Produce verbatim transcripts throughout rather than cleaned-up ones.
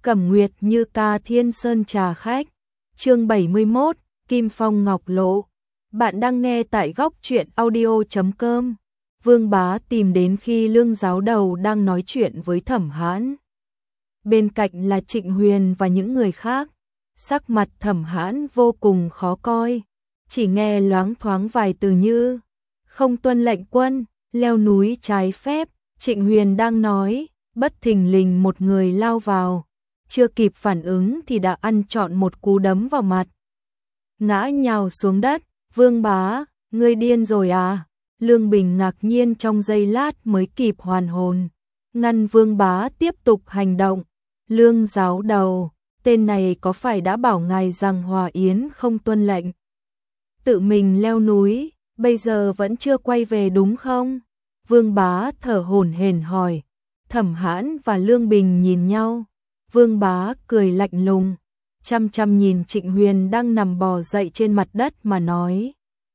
Cẩm Nguyệt Như Ca Thiên Sơn Trà Khách. Chương bảy mươi mốt, Kim Phong Ngọc Lộ. Bạn đang nghe tại góc truyện audio chấm com. Vương Bá tìm đến khi Lương Giáo Đầu đang nói chuyện với Thẩm Hãn. Bên cạnh là Trịnh Huyền và những người khác. Sắc mặt Thẩm Hãn vô cùng khó coi, chỉ nghe loáng thoáng vài từ như không tuân lệnh quân, leo núi trái phép. Trịnh Huyền đang nói, bất thình lình một người lao vào, chưa kịp phản ứng thì đã ăn trọn một cú đấm vào mặt, ngã nhào xuống đất. Vương Bá, ngươi điên rồi à? Lương Bình ngạc nhiên trong giây lát mới kịp hoàn hồn, ngăn Vương Bá tiếp tục hành động. Lương Giáo Đầu, tên này có phải đã bảo ngài rằng Hòa Yến không tuân lệnh, tự mình leo núi, bây giờ vẫn chưa quay về đúng không? Vương Bá thở hổn hển hỏi. Thẩm Hãn và Lương Bình nhìn nhau. Vương Bá cười lạnh lùng, chăm chăm nhìn Trịnh Huyền đang nằm bò dậy trên mặt đất mà nói.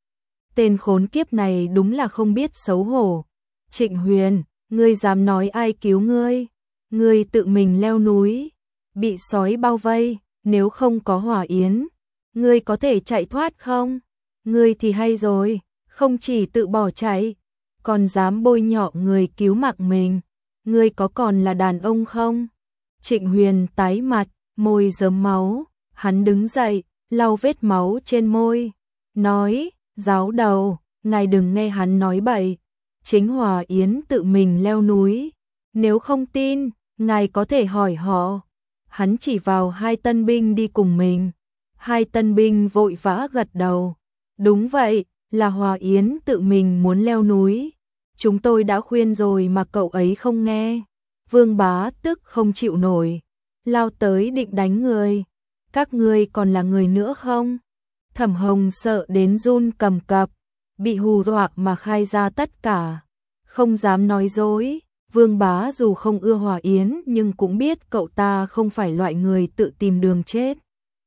Tên khốn kiếp này đúng là không biết xấu hổ. Trịnh Huyền, ngươi dám nói ai cứu ngươi? Ngươi tự mình leo núi, bị sói bao vây, nếu không có Hòa Yến, ngươi có thể chạy thoát không? Ngươi thì hay rồi, không chỉ tự bỏ chạy, còn dám bôi nhọ người cứu mạng mình. Ngươi có còn là đàn ông không? Trịnh Huyền tái mặt, môi rớm máu, hắn đứng dậy, lau vết máu trên môi, nói, Giáo Đầu, ngài đừng nghe hắn nói bậy, chính Hòa Yến tự mình leo núi, nếu không tin, ngài có thể hỏi họ. Hắn chỉ vào hai tân binh đi cùng mình. Hai tân binh vội vã gật đầu. Đúng vậy, là Hòa Yến tự mình muốn leo núi. Chúng tôi đã khuyên rồi mà cậu ấy không nghe. Vương Bá tức không chịu nổi, lao tới định đánh người. Các ngươi còn là người nữa không? Thẩm Hồng sợ đến run cầm cập, bị hù dọa mà khai ra tất cả, không dám nói dối. Vương Bá dù không ưa Hòa Yến nhưng cũng biết cậu ta không phải loại người tự tìm đường chết.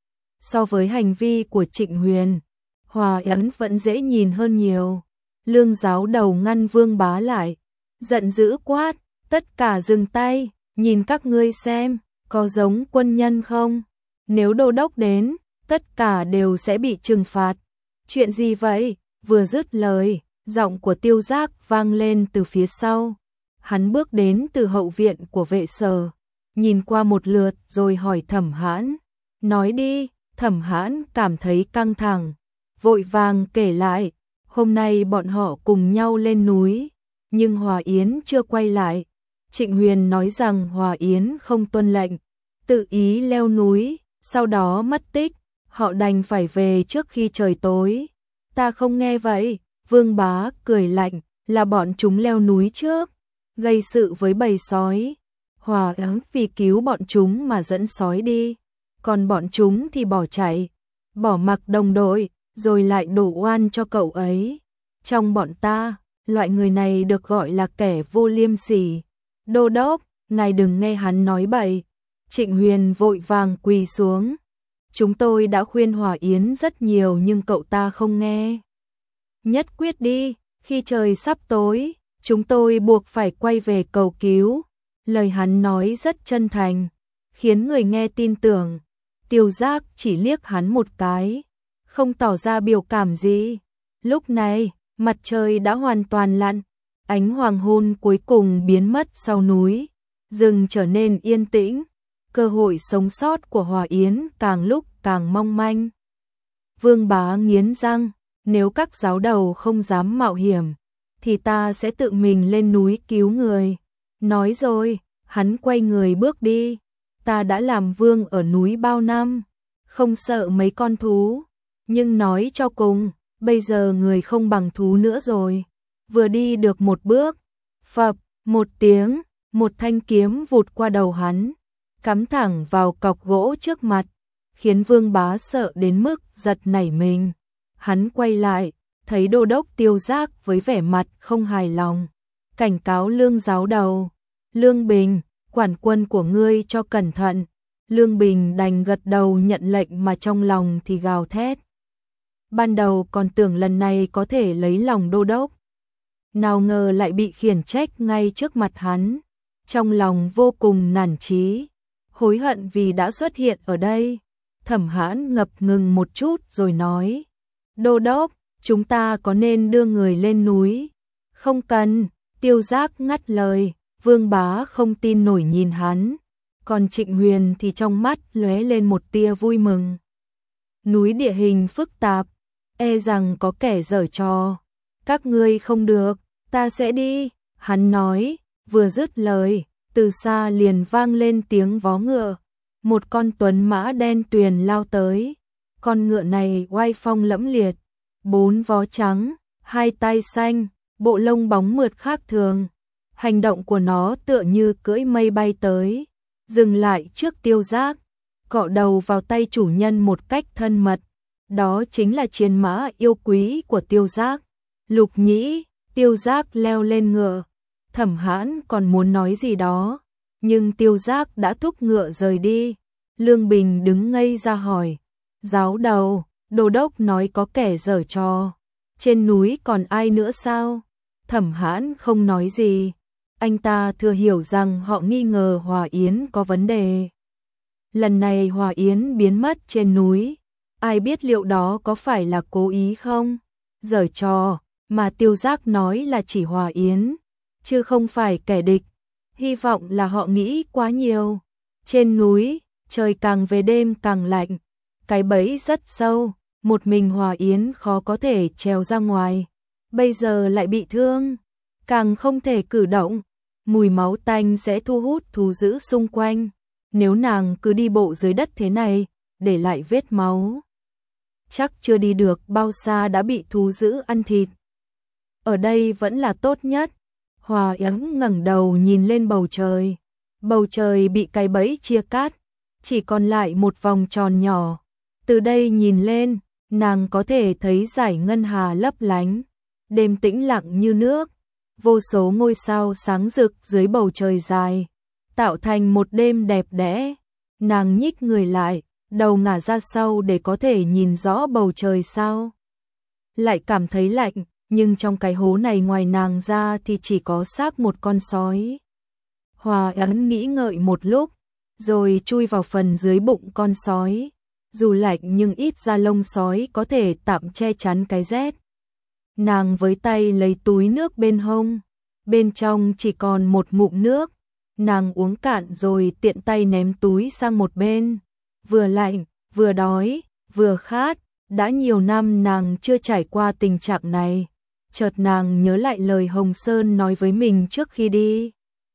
So với hành vi của Trịnh Huyền, Hòa Yến vẫn dễ nhìn hơn nhiều. Lương Giáo Đầu ngăn Vương Bá lại, giận dữ quát, tất cả dừng tay, nhìn các ngươi xem, có giống quân nhân không? Nếu đô đốc đến, tất cả đều sẽ bị trừng phạt. Chuyện gì vậy? Vừa dứt lời, giọng của Tiêu Giác vang lên từ phía sau. Hắn bước đến từ hậu viện của vệ sở, nhìn qua một lượt rồi hỏi Thẩm Hãn. Nói đi. Thẩm Hãn cảm thấy căng thẳng, vội vàng kể lại. Hôm nay bọn họ cùng nhau lên núi, nhưng Hòa Yến chưa quay lại. Trịnh Huyền nói rằng Hòa Yến không tuân lệnh, tự ý leo núi, sau đó mất tích. Họ đành phải về trước khi trời tối. Ta không nghe vậy. Vương Bá cười lạnh, là bọn chúng leo núi trước, gây sự với bầy sói. Hòa Yến vì cứu bọn chúng mà dẫn sói đi, còn bọn chúng thì bỏ chạy, bỏ mặc đồng đội, rồi lại đổ oan cho cậu ấy. Trong bọn ta, loại người này được gọi là kẻ vô liêm sỉ. Đô đốc, ngài đừng nghe hắn nói bậy. Trịnh Huyền vội vàng quỳ xuống. Chúng tôi đã khuyên Hòa Yến rất nhiều nhưng cậu ta không nghe. Nhất quyết đi, khi trời sắp tối, chúng tôi buộc phải quay về cầu cứu. Lời hắn nói rất chân thành, khiến người nghe tin tưởng. Tiêu Giác chỉ liếc hắn một cái, không tỏ ra biểu cảm gì. Lúc này, mặt trời đã hoàn toàn lặn, ánh hoàng hôn cuối cùng biến mất sau núi, rừng trở nên yên tĩnh, cơ hội sống sót của Hòa Yến càng lúc càng mong manh. Vương Bá nghiến răng, nếu các giáo đầu không dám mạo hiểm, thì ta sẽ tự mình lên núi cứu người. Nói rồi, hắn quay người bước đi. Ta đã làm vương ở núi bao năm, không sợ mấy con thú, nhưng nói cho cùng, bây giờ người không bằng thú nữa rồi. Vừa đi được một bước, phập, một tiếng, một thanh kiếm vụt qua đầu hắn, cắm thẳng vào cọc gỗ trước mặt, khiến Vương Bá sợ đến mức giật nảy mình. Hắn quay lại, thấy đô đốc Tiêu Giác với vẻ mặt không hài lòng, cảnh cáo Lương Giáo Đầu. Lương Bình, quản quân của ngươi cho cẩn thận. Lương Bình đành gật đầu nhận lệnh mà trong lòng thì gào thét. Ban đầu còn tưởng lần này có thể lấy lòng đô đốc, nào ngờ lại bị khiển trách ngay trước mặt hắn. Trong lòng vô cùng nản chí. hối hận vì đã xuất hiện ở đây. Thẩm Hãn ngập ngừng một chút rồi nói, Đô đốc, chúng ta có nên đưa người lên núi? Không cần, Tiêu Giác ngắt lời, Vương Bá không tin nổi nhìn hắn, còn Trịnh Huyền thì trong mắt lóe lên một tia vui mừng. Núi địa hình phức tạp, e rằng có kẻ giở trò. Các ngươi không được, ta sẽ đi, hắn nói, vừa dứt lời, từ xa liền vang lên tiếng vó ngựa. Một con tuấn mã đen tuyền lao tới, con ngựa này oai phong lẫm liệt, bốn vó trắng, hai tai xanh, bộ lông bóng mượt khác thường. Hành động của nó tựa như cưỡi mây bay tới, dừng lại trước Tiêu Giác, cọ đầu vào tay chủ nhân một cách thân mật. Đó chính là chiến mã yêu quý của Tiêu Giác. Lục Nhĩ, Tiêu Giác leo lên ngựa. Thẩm Hãn còn muốn nói gì đó, nhưng Tiêu Giác đã thúc ngựa rời đi. Lương Bình đứng ngây ra hỏi, giáo đầu, đô đốc nói có kẻ giở trò, trên núi còn ai nữa sao? Thẩm Hãn không nói gì, anh ta thừa hiểu rằng họ nghi ngờ Hòa Yến có vấn đề. Lần này Hòa Yến biến mất trên núi, ai biết liệu đó có phải là cố ý không? Giở trò, mà Tiêu Giác nói là chỉ Hòa Yến, chứ không phải kẻ địch. Hy vọng là họ nghĩ quá nhiều. Trên núi, trời càng về đêm càng lạnh, cái bẫy rất sâu, một mình Hòa Yến khó có thể trèo ra ngoài. Bây giờ lại bị thương, càng không thể cử động. Mùi máu tanh sẽ thu hút thú dữ xung quanh. Nếu nàng cứ đi bộ dưới đất thế này, để lại vết máu, chắc chưa đi được bao xa đã bị thú dữ ăn thịt. Ở đây vẫn là tốt nhất. Hòa Yến ngẩng đầu nhìn lên bầu trời. Bầu trời bị cái bẫy chia cắt, chỉ còn lại một vòng tròn nhỏ. Từ đây nhìn lên, nàng có thể thấy dải ngân hà lấp lánh, đêm tĩnh lặng như nước, vô số ngôi sao sáng rực dưới bầu trời dài, tạo thành một đêm đẹp đẽ. Nàng nhích người lại, đầu ngả ra sau để có thể nhìn rõ bầu trời sao. Lại cảm thấy lạnh, nhưng trong cái hố này ngoài nàng ra thì chỉ có xác một con sói. Hòa Yến nghĩ ngợi một lúc, rồi chui vào phần dưới bụng con sói. Dù lạnh nhưng ít da lông sói có thể tạm che chắn cái rét. Nàng với tay lấy túi nước bên hông, bên trong chỉ còn một ngụm nước. Nàng uống cạn rồi tiện tay ném túi sang một bên. Vừa lạnh, vừa đói, vừa khát, đã nhiều năm nàng chưa trải qua tình trạng này. Chợt nàng nhớ lại lời Hồng Sơn nói với mình trước khi đi.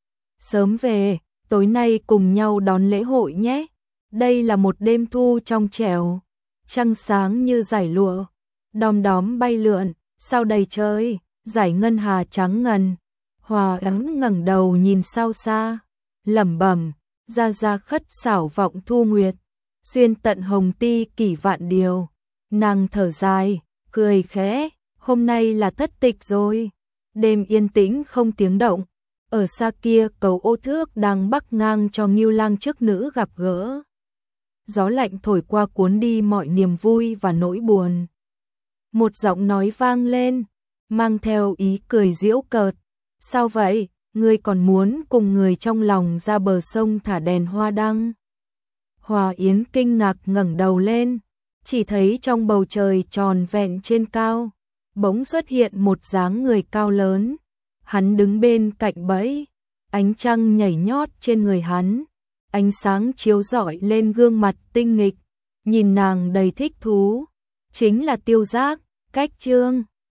Sớm về, tối nay cùng nhau đón lễ hội nhé. Đây là một đêm thu trong trẻo, trăng sáng như dải lụa, đom đóm bay lượn, sao đầy trời, dải ngân hà trắng ngần. Hòa Yến ngẩng đầu nhìn sao xa, lẩm bẩm, ra ra khất xảo vọng thu nguyệt, xuyên tận hồng ti kỷ vạn điều. Nàng thở dài, cười khẽ, hôm nay là thất tịch rồi. Đêm yên tĩnh không tiếng động, ở xa kia cầu Ô Thước đang bắc ngang cho Ngưu Lang trước nữ gặp gỡ. Gió lạnh thổi qua cuốn đi mọi niềm vui và nỗi buồn. Một giọng nói vang lên, mang theo ý cười giễu cợt. Sao vậy, ngươi còn muốn cùng người trong lòng ra bờ sông thả đèn hoa đăng? Hòa Yến kinh ngạc ngẩng đầu lên, chỉ thấy trong bầu trời tròn vẹn trên cao, bỗng xuất hiện một dáng người cao lớn. Hắn đứng bên cạnh bẫy, ánh trăng nhảy nhót trên người hắn, ánh sáng chiếu rọi lên gương mặt tinh nghịch, nhìn nàng đầy thích thú. Chính là Tiêu Giác, Cách Chương.